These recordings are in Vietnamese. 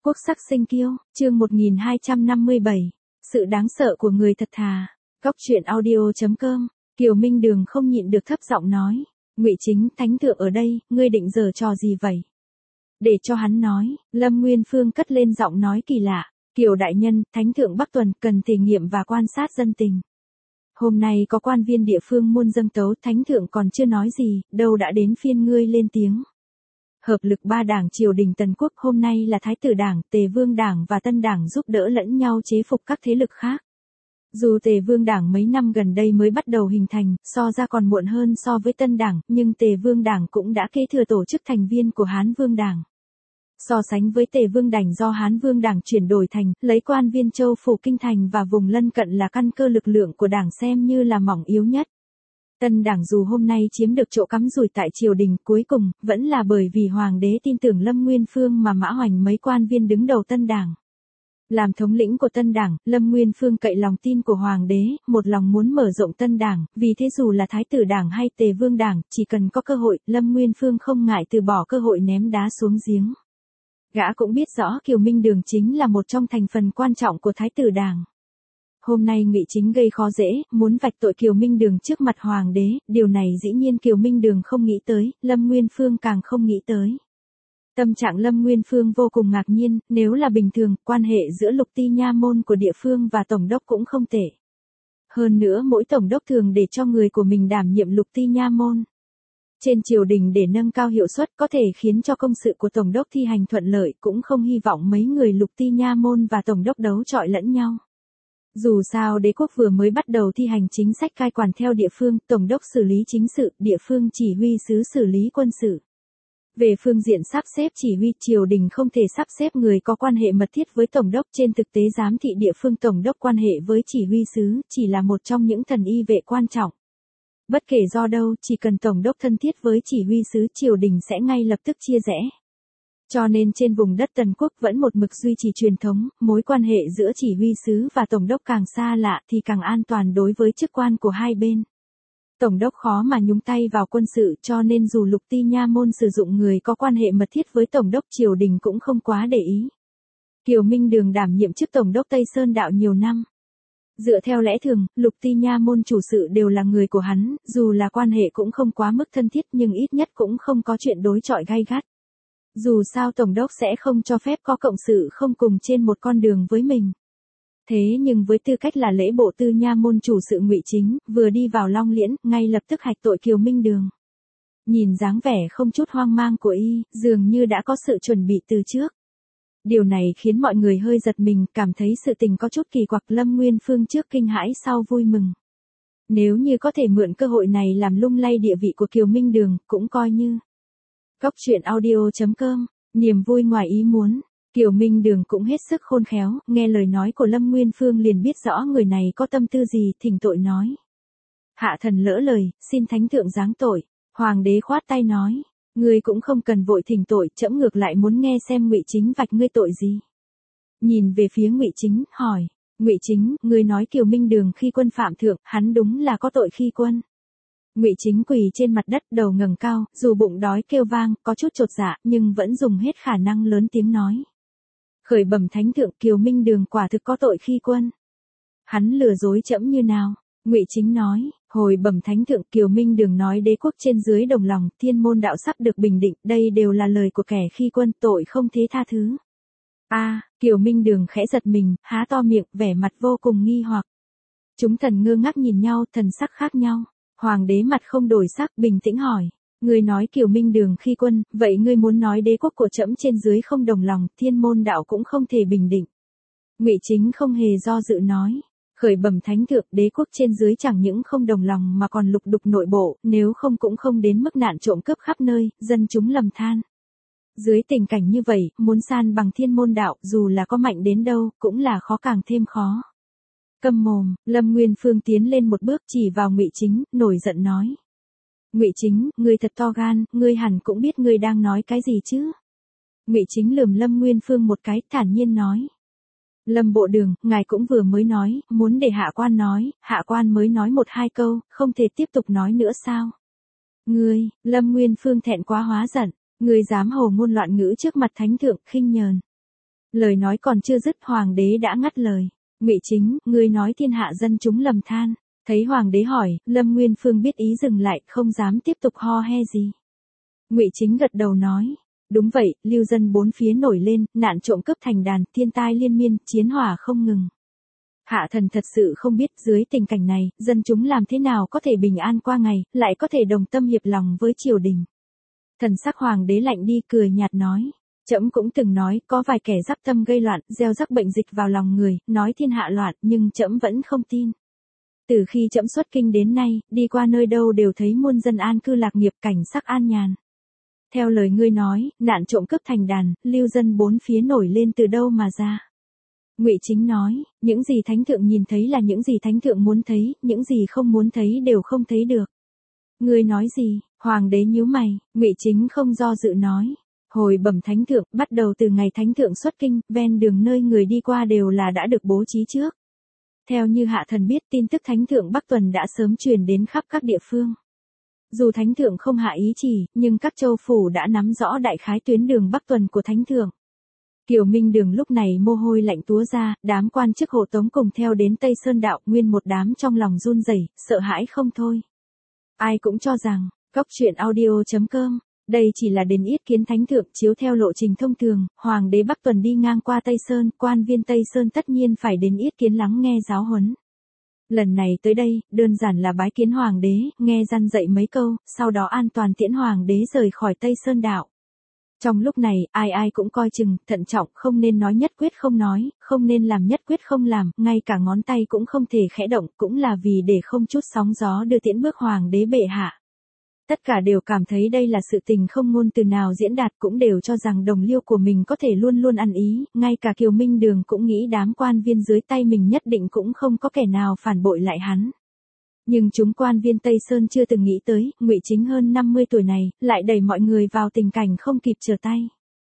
Quốc sắc sinh kiêu, chương 1257. Sự đáng sợ của người thật thà. Góc truyện audio.com. Kiều Minh Đường không nhịn được thấp giọng nói. Ngụy Chính, thánh thượng ở đây, ngươi định giở trò gì vậy? Để cho hắn nói, Lâm Nguyên Phương cất lên giọng nói kỳ lạ. Kiều đại nhân, thánh thượng Bắc Tuần cần thể nghiệm và quan sát dân tình. Hôm nay có quan viên địa phương muôn dâng tấu, thánh thượng còn chưa nói gì, đâu đã đến phiên ngươi lên tiếng. Hợp lực ba đảng triều đình Tần Quốc hôm nay là Thái tử Đảng, Tề Vương Đảng và Tân Đảng giúp đỡ lẫn nhau chế phục các thế lực khác. Dù Tề Vương Đảng mấy năm gần đây mới bắt đầu hình thành, so ra còn muộn hơn so với Tân Đảng, nhưng Tề Vương Đảng cũng đã kế thừa tổ chức thành viên của Hán Vương Đảng. So sánh với Tề Vương Đảng do Hán Vương Đảng chuyển đổi thành, lấy quan viên châu phủ kinh thành và vùng lân cận là căn cơ lực lượng của đảng xem như là mỏng yếu nhất. Tân Đảng dù hôm nay chiếm được chỗ cắm rủi tại triều đình, cuối cùng vẫn là bởi vì hoàng đế tin tưởng Lâm Nguyên Phương mà mã hoành mấy quan viên đứng đầu Tân Đảng. Làm thống lĩnh của Tân Đảng, Lâm Nguyên Phương cậy lòng tin của hoàng đế, một lòng muốn mở rộng Tân Đảng, vì thế dù là Thái tử Đảng hay Tề Vương Đảng, chỉ cần có cơ hội, Lâm Nguyên Phương không ngại từ bỏ cơ hội ném đá xuống giếng. Gã cũng biết rõ Kiều Minh Đường chính là một trong thành phần quan trọng của Thái tử Đảng. Hôm nay Ngụy Chính gây khó dễ, muốn vạch tội Kiều Minh Đường trước mặt hoàng đế, điều này dĩ nhiên Kiều Minh Đường không nghĩ tới, Lâm Nguyên Phương càng không nghĩ tới. Tâm trạng Lâm Nguyên Phương vô cùng ngạc nhiên, nếu là bình thường, quan hệ giữa lục ti nha môn của địa phương và tổng đốc cũng không tệ. Hơn nữa mỗi tổng đốc thường để cho người của mình đảm nhiệm lục ti nha môn. Trên triều đình để nâng cao hiệu suất có thể khiến cho công sự của tổng đốc thi hành thuận lợi, cũng không hy vọng mấy người lục ti nha môn và tổng đốc đấu chọi lẫn nhau. Dù sao đế quốc vừa mới bắt đầu thi hành chính sách cai quản theo địa phương, tổng đốc xử lý chính sự, địa phương chỉ huy sứ xử lý quân sự. Về phương diện sắp xếp chỉ huy, triều đình không thể sắp xếp người có quan hệ mật thiết với tổng đốc, trên thực tế giám thị địa phương tổng đốc quan hệ với chỉ huy sứ, chỉ là một trong những thần y vệ quan trọng. Bất kể do đâu, chỉ cần tổng đốc thân thiết với chỉ huy sứ, triều đình sẽ ngay lập tức chia rẽ. Cho nên trên vùng đất Tần Quốc vẫn một mực duy trì truyền thống, mối quan hệ giữa chỉ huy sứ và tổng đốc càng xa lạ thì càng an toàn đối với chức quan của hai bên. Tổng đốc khó mà nhúng tay vào quân sự, cho nên dù lục ti nha môn sử dụng người có quan hệ mật thiết với tổng đốc, triều đình cũng không quá để ý. Kiều Minh Đường đảm nhiệm chức tổng đốc Tây Sơn Đạo nhiều năm. Dựa theo lẽ thường, lục ti nha môn chủ sự đều là người của hắn, dù là quan hệ cũng không quá mức thân thiết nhưng ít nhất cũng không có chuyện đối chọi gay gắt. Dù sao tổng đốc sẽ không cho phép có cộng sự không cùng trên một con đường với mình. Thế nhưng với tư cách là lễ bộ tư nha môn chủ sự Ngụy Chính, vừa đi vào Long Liễn, ngay lập tức hạch tội Kiều Minh Đường. Nhìn dáng vẻ không chút hoang mang của y, dường như đã có sự chuẩn bị từ trước. Điều này khiến mọi người hơi giật mình, cảm thấy sự tình có chút kỳ quặc. Lâm Nguyên Phương trước kinh hãi sau vui mừng. Nếu như có thể mượn cơ hội này làm lung lay địa vị của Kiều Minh Đường, cũng coi như. Góc truyện audio.com, niềm vui ngoài ý muốn. Kiều Minh Đường cũng hết sức khôn khéo, nghe lời nói của Lâm Nguyên Phương liền biết rõ người này có tâm tư gì, thỉnh tội nói. Hạ thần lỡ lời, xin thánh thượng giáng tội. Hoàng đế khoát tay nói, ngươi cũng không cần vội thỉnh tội, trẫm ngược lại muốn nghe xem Ngụy Chính vạch ngươi tội gì. Nhìn về phía Ngụy Chính, hỏi, Ngụy Chính, ngươi nói Kiều Minh Đường khi quân phạm thượng, hắn đúng là có tội khi quân. Ngụy Chính quỳ trên mặt đất, đầu ngẩng cao, dù bụng đói kêu vang, có chút chột dạ, nhưng vẫn dùng hết khả năng lớn tiếng nói. Khởi bẩm thánh thượng, Kiều Minh Đường quả thực có tội khi quân. Hắn lừa dối trẫm như nào? Ngụy Chính nói, hồi bẩm thánh thượng, Kiều Minh Đường nói đế quốc trên dưới đồng lòng, thiên môn đạo sắp được bình định, đây đều là lời của kẻ khi quân, tội không thế tha thứ. Kiều Minh Đường khẽ giật mình, há to miệng, vẻ mặt vô cùng nghi hoặc. Chúng thần ngơ ngác nhìn nhau, thần sắc khác nhau. Hoàng đế mặt không đổi sắc, bình tĩnh hỏi. Ngươi nói Kiều Minh Đường khi quân, vậy ngươi muốn nói đế quốc của trẫm trên dưới không đồng lòng, thiên môn đạo cũng không thể bình định. Ngụy Chính không hề do dự nói. Khởi bẩm thánh thượng, đế quốc trên dưới chẳng những không đồng lòng mà còn lục đục nội bộ, nếu không cũng không đến mức nạn trộm cướp khắp nơi, dân chúng lầm than. Dưới tình cảnh như vậy, muốn san bằng thiên môn đạo, dù là có mạnh đến đâu, cũng là khó càng thêm khó. Câm mồm, Lâm Nguyên Phương tiến lên một bước chỉ vào Ngụy Chính, nổi giận nói. Ngụy Chính, ngươi thật to gan, ngươi hẳn cũng biết ngươi đang nói cái gì chứ. Ngụy Chính lườm Lâm Nguyên Phương một cái, thản nhiên nói. Lâm bộ đường, ngài cũng vừa mới nói, muốn để hạ quan nói, hạ quan mới nói một hai câu, không thể tiếp tục nói nữa sao. Ngươi, Lâm Nguyên Phương thẹn quá hóa giận, ngươi dám hồ ngôn loạn ngữ trước mặt thánh thượng, khinh nhờn. Lời nói còn chưa dứt, hoàng đế đã ngắt lời. Ngụy Chính, ngươi nói thiên hạ dân chúng lầm than. Thấy hoàng đế hỏi, Lâm Nguyên Phương biết ý dừng lại, không dám tiếp tục ho he gì. Ngụy Chính gật đầu nói, đúng vậy, lưu dân bốn phía nổi lên, nạn trộm cướp thành đàn, thiên tai liên miên, chiến hỏa không ngừng. Hạ thần thật sự không biết dưới tình cảnh này, dân chúng làm thế nào có thể bình an qua ngày, lại có thể đồng tâm hiệp lòng với triều đình. Thần sắc hoàng đế lạnh đi, cười nhạt nói, trẫm cũng từng nói, có vài kẻ dắp tâm gây loạn, gieo rắc bệnh dịch vào lòng người, nói thiên hạ loạn, nhưng trẫm vẫn không tin. Từ khi trẫm xuất kinh đến nay, đi qua nơi đâu đều thấy muôn dân an cư lạc nghiệp, cảnh sắc an nhàn. Theo lời ngươi nói, nạn trộm cướp thành đàn, lưu dân bốn phía nổi lên từ đâu mà ra? Ngụy Chính nói, những gì thánh thượng nhìn thấy là những gì thánh thượng muốn thấy, những gì không muốn thấy đều không thấy được. Ngươi nói gì? Hoàng đế nhíu mày. Ngụy Chính không do dự nói, hồi bẩm thánh thượng, bắt đầu từ ngày thánh thượng xuất kinh, ven đường nơi người đi qua đều là đã được bố trí trước. Theo như hạ thần biết, tin tức thánh thượng Bắc Tuần đã sớm truyền đến khắp các địa phương. Dù thánh thượng không hạ ý chỉ, nhưng các châu phủ đã nắm rõ đại khái tuyến đường Bắc Tuần của thánh thượng. Kiều Minh Đường lúc này mồ hôi lạnh túa ra, đám quan chức hộ tống cùng theo đến Tây Sơn Đạo, nguyên một đám trong lòng run rẩy, sợ hãi không thôi. Ai cũng cho rằng, Góc Truyện Audio.com, đây chỉ là đến yết kiến thánh thượng, chiếu theo lộ trình thông thường, hoàng đế Bắc Tuần đi ngang qua Tây Sơn, quan viên Tây Sơn tất nhiên phải đến yết kiến lắng nghe giáo huấn. Lần này tới đây, đơn giản là bái kiến hoàng đế, nghe răn dạy mấy câu, sau đó an toàn tiễn hoàng đế rời khỏi Tây Sơn Đạo. Trong lúc này, ai ai cũng coi chừng, thận trọng, không nên nói nhất quyết không nói, không nên làm nhất quyết không làm, ngay cả ngón tay cũng không thể khẽ động, cũng là vì để không chút sóng gió đưa tiễn bước hoàng đế bệ hạ. Tất cả đều cảm thấy đây là sự tình không ngôn từ nào diễn đạt, cũng đều cho rằng đồng liêu của mình có thể luôn luôn ăn ý, ngay cả Kiều Minh Đường cũng nghĩ đám quan viên dưới tay mình nhất định cũng không có kẻ nào phản bội lại hắn. Nhưng chúng quan viên Tây Sơn chưa từng nghĩ tới, Ngụy Chính hơn 50 tuổi này, lại đẩy mọi người vào tình cảnh không kịp trở tay.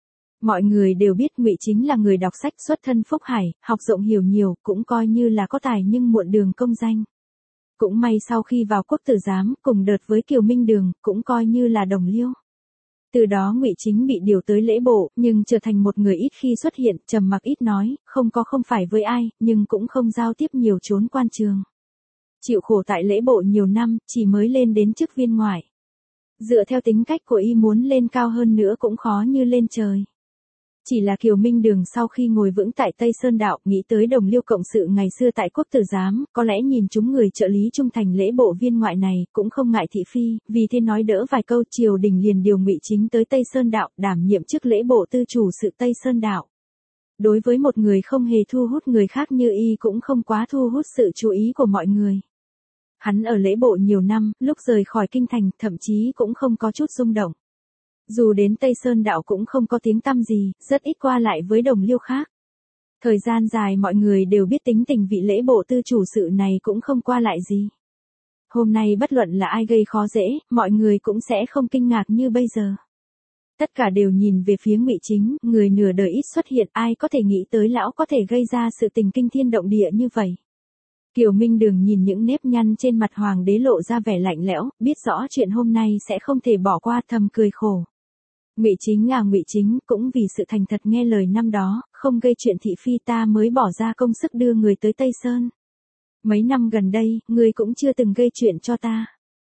Mọi người đều biết Ngụy Chính là người đọc sách xuất thân Phúc Hải, học rộng hiểu nhiều, cũng coi như là có tài nhưng muộn đường công danh. Cũng may sau khi vào quốc tử giám, cùng đợt với Kiều Minh Đường, cũng coi như là đồng liêu. Từ đó Ngụy Chính bị điều tới lễ bộ, nhưng trở thành một người ít khi xuất hiện, trầm mặc ít nói, không phải với ai, nhưng cũng không giao tiếp nhiều, trốn quan trường. Chịu khổ tại lễ bộ nhiều năm, chỉ mới lên đến chức viên ngoại. Dựa theo tính cách của y muốn lên cao hơn nữa cũng khó như lên trời. Chỉ là Kiều Minh Đường sau khi ngồi vững tại Tây Sơn Đạo, nghĩ tới đồng liêu cộng sự ngày xưa tại quốc tử giám, có lẽ nhìn chúng người trợ lý trung thành lễ bộ viên ngoại này, cũng không ngại thị phi, vì thế nói đỡ vài câu, triều đình liền điều Ngụy Chính tới Tây Sơn Đạo, đảm nhiệm chức lễ bộ tư chủ sự Tây Sơn Đạo. Đối với một người không hề thu hút người khác như y cũng không quá thu hút sự chú ý của mọi người. Hắn ở lễ bộ nhiều năm, lúc rời khỏi kinh thành, thậm chí cũng không có chút rung động. Dù đến Tây Sơn Đạo cũng không có tiếng tăm gì, rất ít qua lại với đồng liêu khác. Thời gian dài mọi người đều biết tính tình vị lễ bộ tư chủ sự này cũng không qua lại gì. Hôm nay bất luận là ai gây khó dễ, mọi người cũng sẽ không kinh ngạc như bây giờ. Tất cả đều nhìn về phía Ngụy Chính, người nửa đời ít xuất hiện, ai có thể nghĩ tới lão có thể gây ra sự tình kinh thiên động địa như vậy. Kiều Minh Đường nhìn những nếp nhăn trên mặt hoàng đế lộ ra vẻ lạnh lẽo, biết rõ chuyện hôm nay sẽ không thể bỏ qua, thầm cười khổ. Ngụy Chính là Ngụy Chính, cũng vì sự thành thật nghe lời năm đó, không gây chuyện thị phi ta mới bỏ ra công sức đưa người tới Tây Sơn. Mấy năm gần đây, ngươi cũng chưa từng gây chuyện cho ta.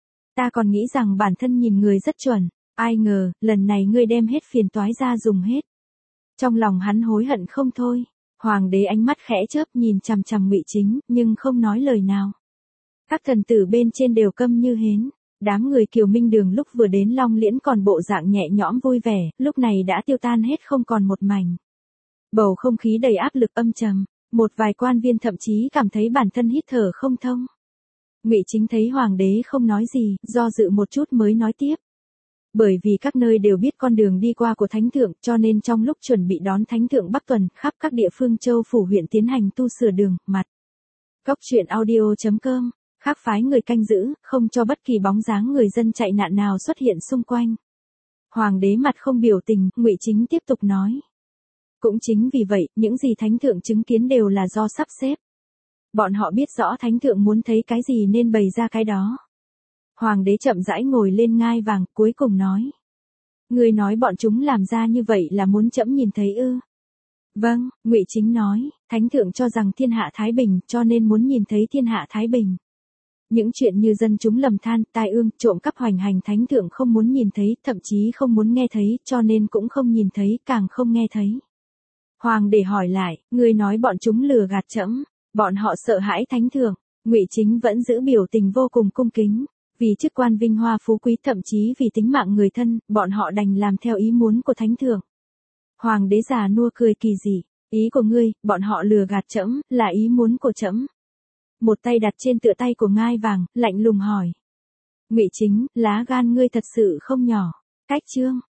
Ta còn nghĩ rằng bản thân nhìn người rất chuẩn, ai ngờ, lần này ngươi đem hết phiền toái ra dùng hết. Trong lòng hắn hối hận không thôi. Hoàng đế ánh mắt khẽ chớp nhìn chằm chằm Ngụy Chính, nhưng không nói lời nào. Các thần tử bên trên đều câm như hến. Đám người Kiều Minh Đường lúc vừa đến Long Liễn còn bộ dạng nhẹ nhõm vui vẻ, lúc này đã tiêu tan hết không còn một mảnh. Bầu không khí đầy áp lực âm trầm, một vài quan viên thậm chí cảm thấy bản thân hít thở không thông. Ngụy Chính thấy hoàng đế không nói gì, do dự một chút mới nói tiếp. Bởi vì các nơi đều biết con đường đi qua của Thánh Thượng, cho nên trong lúc chuẩn bị đón Thánh Thượng Bắc Tuần, khắp các địa phương châu phủ huyện tiến hành tu sửa đường, mặt. Góc Truyện Audio.com, khác phái người canh giữ, không cho bất kỳ bóng dáng người dân chạy nạn nào xuất hiện xung quanh. Hoàng đế mặt không biểu tình, Ngụy Chính tiếp tục nói. Cũng chính vì vậy, những gì Thánh Thượng chứng kiến đều là do sắp xếp. Bọn họ biết rõ Thánh Thượng muốn thấy cái gì nên bày ra cái đó. Hoàng đế chậm rãi ngồi lên ngai vàng, cuối cùng nói. Ngươi nói bọn chúng làm ra như vậy là muốn trẫm nhìn thấy ư? Vâng, Ngụy Chính nói, thánh thượng cho rằng thiên hạ thái bình, cho nên muốn nhìn thấy thiên hạ thái bình. Những chuyện như dân chúng lầm than, tai ương, trộm cắp hoành hành thánh thượng không muốn nhìn thấy, thậm chí không muốn nghe thấy, cho nên cũng không nhìn thấy, càng không nghe thấy. Hoàng đế hỏi lại, ngươi nói bọn chúng lừa gạt trẫm, bọn họ sợ hãi thánh thượng. Ngụy Chính vẫn giữ biểu tình vô cùng cung kính, vì chức quan vinh hoa phú quý, thậm chí vì tính mạng người thân, bọn họ đành làm theo ý muốn của thánh thượng. Hoàng đế già nua cười kỳ dị, ý của ngươi, bọn họ lừa gạt trẫm, là ý muốn của trẫm. Một tay đặt trên tựa tay của ngai vàng, lạnh lùng hỏi. Ngụy Chính, lá gan ngươi thật sự không nhỏ. Cách chương